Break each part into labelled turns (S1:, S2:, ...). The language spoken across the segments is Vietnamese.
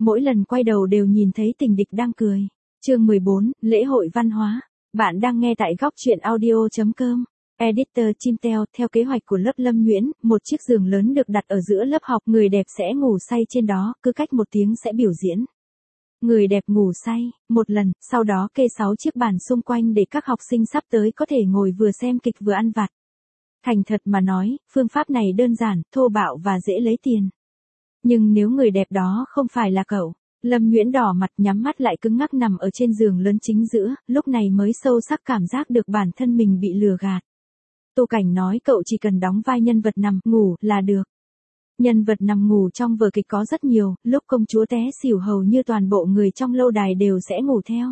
S1: mỗi lần quay đầu đều nhìn thấy Tình Địch đang cười. Chương 14, lễ hội văn hóa. Bạn đang nghe tại góc truyện audio.com. Editor Chimteo, theo kế hoạch của lớp Lâm Nguyễn, một chiếc giường lớn được đặt ở giữa lớp học, người đẹp sẽ ngủ say trên đó, cứ cách một tiếng sẽ biểu diễn. Người đẹp ngủ say, một lần, sau đó kê 6 chiếc bàn xung quanh để các học sinh sắp tới có thể ngồi vừa xem kịch vừa ăn vặt. Thành thật mà nói, phương pháp này đơn giản, thô bạo và dễ lấy tiền. Nhưng nếu người đẹp đó không phải là cậu, Lâm Nguyễn đỏ mặt nhắm mắt lại cứng ngắc nằm ở trên giường lớn chính giữa, lúc này mới sâu sắc cảm giác được bản thân mình bị lừa gạt. Tô Cảnh nói cậu chỉ cần đóng vai nhân vật nằm, ngủ là được. Nhân vật nằm ngủ trong vở kịch có rất nhiều, lúc công chúa té xỉu hầu như toàn bộ người trong lâu đài đều sẽ ngủ theo.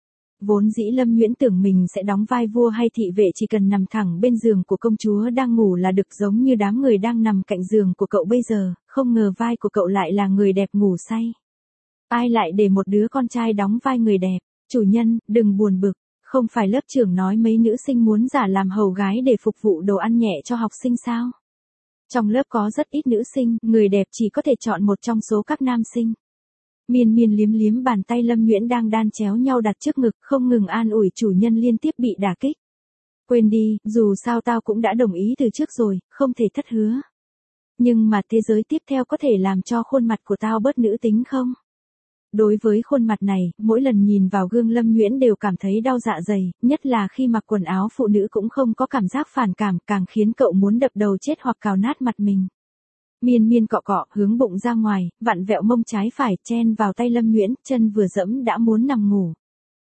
S1: Vốn dĩ Lâm Nguyễn tưởng mình sẽ đóng vai vua hay thị vệ, chỉ cần nằm thẳng bên giường của công chúa đang ngủ là được, giống như đám người đang nằm cạnh giường của cậu bây giờ, không ngờ vai của cậu lại là người đẹp ngủ say. Ai lại để một đứa con trai đóng vai người đẹp? Chủ nhân, đừng buồn bực, không phải lớp trưởng nói mấy nữ sinh muốn giả làm hầu gái để phục vụ đồ ăn nhẹ cho học sinh sao? Trong lớp có rất ít nữ sinh, người đẹp chỉ có thể chọn một trong số các nam sinh. Miên Miên liếm liếm bàn tay Lâm Nguyễn đang đan chéo nhau đặt trước ngực, không ngừng an ủi chủ nhân liên tiếp bị đả kích. Quên đi, dù sao tao cũng đã đồng ý từ trước rồi, không thể thất hứa. Nhưng mà thế giới tiếp theo có thể làm cho khuôn mặt của tao bớt nữ tính không? Đối với khuôn mặt này, mỗi lần nhìn vào gương Lâm Nguyễn đều cảm thấy đau dạ dày, nhất là khi mặc quần áo phụ nữ cũng không có cảm giác phản cảm, càng khiến cậu muốn đập đầu chết hoặc cào nát mặt mình. Miên Miên cọ cọ, hướng bụng ra ngoài, vặn vẹo mông trái phải, chen vào tay Lâm Nguyễn, chân vừa dẫm đã muốn nằm ngủ.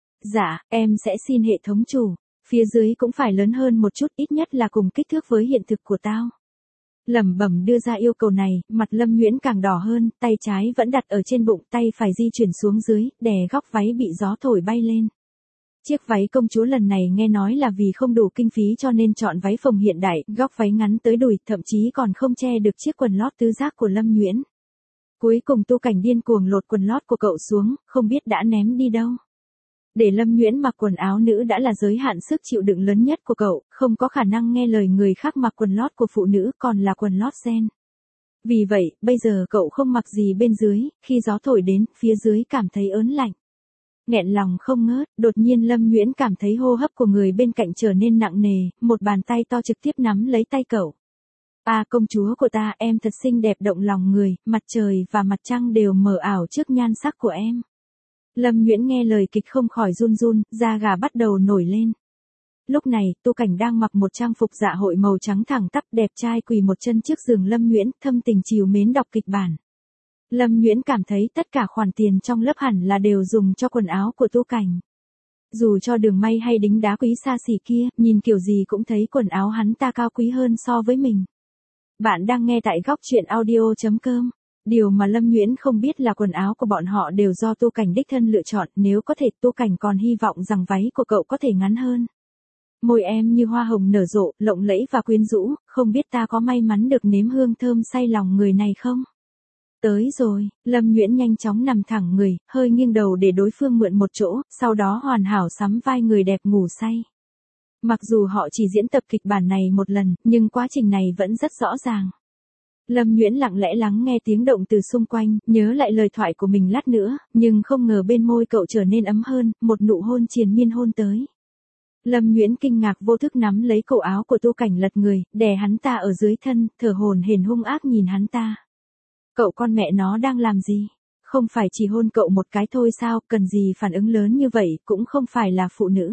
S1: Dạ, em sẽ xin hệ thống chủ, phía dưới cũng phải lớn hơn một chút, ít nhất là cùng kích thước với hiện thực của tao. Lẩm bẩm đưa ra yêu cầu này, mặt Lâm Nguyễn càng đỏ hơn, tay trái vẫn đặt ở trên bụng, tay phải di chuyển xuống dưới, đè góc váy bị gió thổi bay lên. Chiếc váy công chúa lần này nghe nói là vì không đủ kinh phí cho nên chọn váy phồng hiện đại, góc váy ngắn tới đùi, thậm chí còn không che được chiếc quần lót tứ giác của Lâm Nguyễn. Cuối cùng Tô Cảnh điên cuồng lột quần lót của cậu xuống, không biết đã ném đi đâu. Để Lâm Nguyễn mặc quần áo nữ đã là giới hạn sức chịu đựng lớn nhất của cậu, không có khả năng nghe lời người khác mặc quần lót của phụ nữ, còn là quần lót ren. Vì vậy, bây giờ cậu không mặc gì bên dưới, khi gió thổi đến, phía dưới cảm thấy ớn lạnh. Nghẹn lòng không ngớt, đột nhiên Lâm Nguyễn cảm thấy hô hấp của người bên cạnh trở nên nặng nề, một bàn tay to trực tiếp nắm lấy tay cậu. À, công chúa của ta, em thật xinh đẹp động lòng người, mặt trời và mặt trăng đều mờ ảo trước nhan sắc của em. Lâm Nguyễn nghe lời kịch không khỏi run run, da gà bắt đầu nổi lên. Lúc này, Tô Cảnh đang mặc một trang phục dạ hội màu trắng thẳng tắp, đẹp trai quỳ một chân trước giường Lâm Nguyễn, thâm tình trìu mến đọc kịch bản. Lâm Nguyễn cảm thấy tất cả khoản tiền trong lớp hẳn là đều dùng cho quần áo của Tô Cảnh. Dù cho Đường May hay đính đá quý xa xỉ kia, nhìn kiểu gì cũng thấy quần áo hắn ta cao quý hơn so với mình. Bạn đang nghe tại góc truyện audio.com. Điều mà Lâm Nguyễn không biết là quần áo của bọn họ đều do Tô Cảnh đích thân lựa chọn, nếu có thể Tô Cảnh còn hy vọng rằng váy của cậu có thể ngắn hơn. Môi em như hoa hồng nở rộ, lộng lẫy và quyến rũ, không biết ta có may mắn được nếm hương thơm say lòng người này không? Tới rồi, Lâm Nguyễn nhanh chóng nằm thẳng người, hơi nghiêng đầu để đối phương mượn một chỗ, sau đó hoàn hảo sắm vai người đẹp ngủ say. Mặc dù họ chỉ diễn tập kịch bản này một lần, nhưng quá trình này vẫn rất rõ ràng. Lâm Nguyễn lặng lẽ lắng nghe tiếng động từ xung quanh, nhớ lại lời thoại của mình lát nữa, nhưng không ngờ bên môi cậu trở nên ấm hơn, một nụ hôn triền miên hôn tới. Lâm Nguyễn kinh ngạc vô thức nắm lấy cổ áo của Tô Cảnh lật người, đè hắn ta ở dưới thân, thở hổn hển hung ác nhìn hắn ta. Cậu con mẹ nó đang làm gì? Không phải chỉ hôn cậu một cái thôi sao, cần gì phản ứng lớn như vậy, cũng không phải là phụ nữ.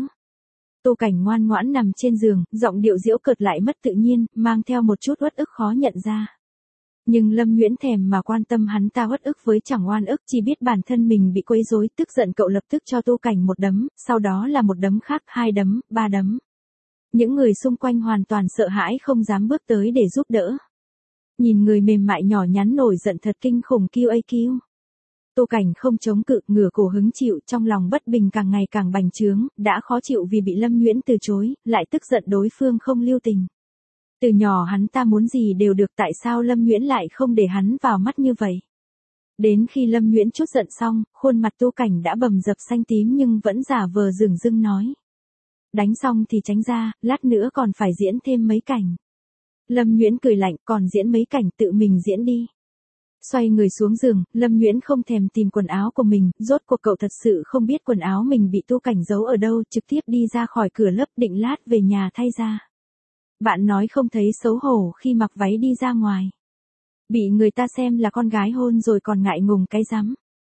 S1: Tô Cảnh ngoan ngoãn nằm trên giường, giọng điệu giễu cợt lại mất tự nhiên, mang theo một chút uất ức khó nhận ra. Nhưng Lâm Nguyễn thèm mà quan tâm hắn ta uất ức với chẳng oan ức, chỉ biết bản thân mình bị quấy rối, tức giận cậu lập tức cho Tô Cảnh một đấm, sau đó là một đấm khác, 2 đấm, 3 đấm. Những người xung quanh hoàn toàn sợ hãi không dám bước tới để giúp đỡ. Nhìn người mềm mại nhỏ nhắn nổi giận thật kinh khủng QAQ. Tô Cảnh không chống cự, ngửa cổ hứng chịu, trong lòng bất bình càng ngày càng bành trướng, đã khó chịu vì bị Lâm Nguyễn từ chối, lại tức giận đối phương không lưu tình. Từ nhỏ hắn ta muốn gì đều được, tại sao Lâm Nguyễn lại không để hắn vào mắt như vậy? Đến khi Lâm Nguyễn trút giận xong, khuôn mặt Tô Cảnh đã bầm dập xanh tím nhưng vẫn giả vờ dửng dưng nói. Đánh xong thì tránh ra, lát nữa còn phải diễn thêm mấy cảnh. Lâm Nguyễn cười lạnh, còn diễn mấy cảnh tự mình diễn đi. Xoay người xuống giường, Lâm Nguyễn không thèm tìm quần áo của mình, rốt cuộc cậu thật sự không biết quần áo mình bị Tu Cảnh giấu ở đâu, trực tiếp đi ra khỏi cửa lớp định lát về nhà thay ra. Bạn nói không thấy xấu hổ khi mặc váy đi ra ngoài. Bị người ta xem là con gái hôn rồi còn ngại ngùng cái rắm.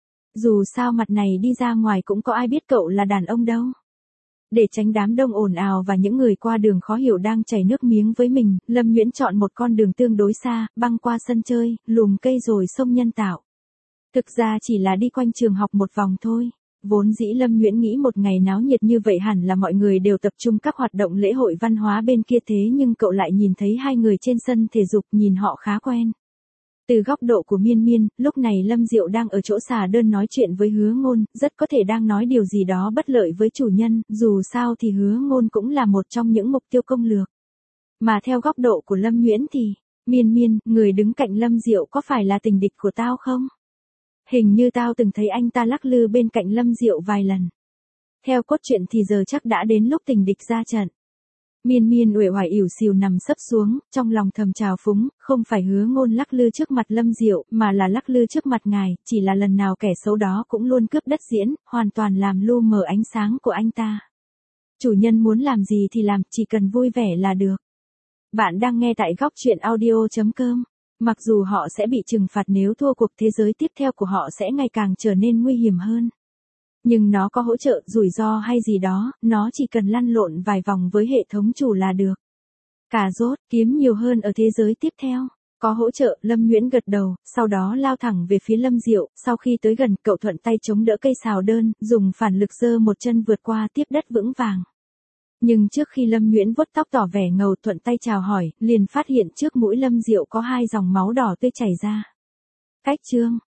S1: Dù sao mặt này đi ra ngoài cũng có ai biết cậu là đàn ông đâu. Để tránh đám đông ồn ào và những người qua đường khó hiểu đang chảy nước miếng với mình, Lâm Nguyễn chọn một con đường tương đối xa, băng qua sân chơi, lùm cây rồi sông nhân tạo. Thực ra chỉ là đi quanh trường học một vòng thôi. Vốn dĩ Lâm Nguyễn nghĩ một ngày náo nhiệt như vậy hẳn là mọi người đều tập trung các hoạt động lễ hội văn hóa bên kia, thế nhưng cậu lại nhìn thấy hai người trên sân thể dục, nhìn họ khá quen. Từ góc độ của Miên Miên, lúc này Lâm Diệu đang ở chỗ xà đơn nói chuyện với Hứa Ngôn, rất có thể đang nói điều gì đó bất lợi với chủ nhân, dù sao thì Hứa Ngôn cũng là một trong những mục tiêu công lược. Mà theo góc độ của Lâm Nguyễn thì, Miên Miên, người đứng cạnh Lâm Diệu có phải là tình địch của tao không? Hình như tao từng thấy anh ta lắc lư bên cạnh Lâm Diệu vài lần. Theo cốt truyện thì giờ chắc đã đến lúc tình địch ra trận. Miên Miên uể oải ỉu xìu nằm sấp xuống, trong lòng thầm trào phúng, không phải Hứa Ngôn lắc lư trước mặt Lâm Diệu, mà là lắc lư trước mặt ngài, chỉ là lần nào kẻ xấu đó cũng luôn cướp đất diễn, hoàn toàn làm lu mờ ánh sáng của anh ta. Chủ nhân muốn làm gì thì làm, chỉ cần vui vẻ là được. Bạn đang nghe tại góc truyện audio.com. Mặc dù họ sẽ bị trừng phạt nếu thua cuộc, thế giới tiếp theo của họ sẽ ngày càng trở nên nguy hiểm hơn. Nhưng nó có hỗ trợ, rủi ro hay gì đó, nó chỉ cần lăn lộn vài vòng với hệ thống chủ là được. Cà rốt, kiếm nhiều hơn ở thế giới tiếp theo. Có hỗ trợ, Lâm Nguyễn gật đầu, sau đó lao thẳng về phía Lâm Diệu, sau khi tới gần, cậu thuận tay chống đỡ cây xào đơn, dùng phản lực giơ một chân vượt qua tiếp đất vững vàng. Nhưng trước khi Lâm Nguyễn vuốt tóc tỏ vẻ ngầu thuận tay chào hỏi, liền phát hiện trước mũi Lâm Diệu có hai dòng máu đỏ tươi chảy ra. Cách chương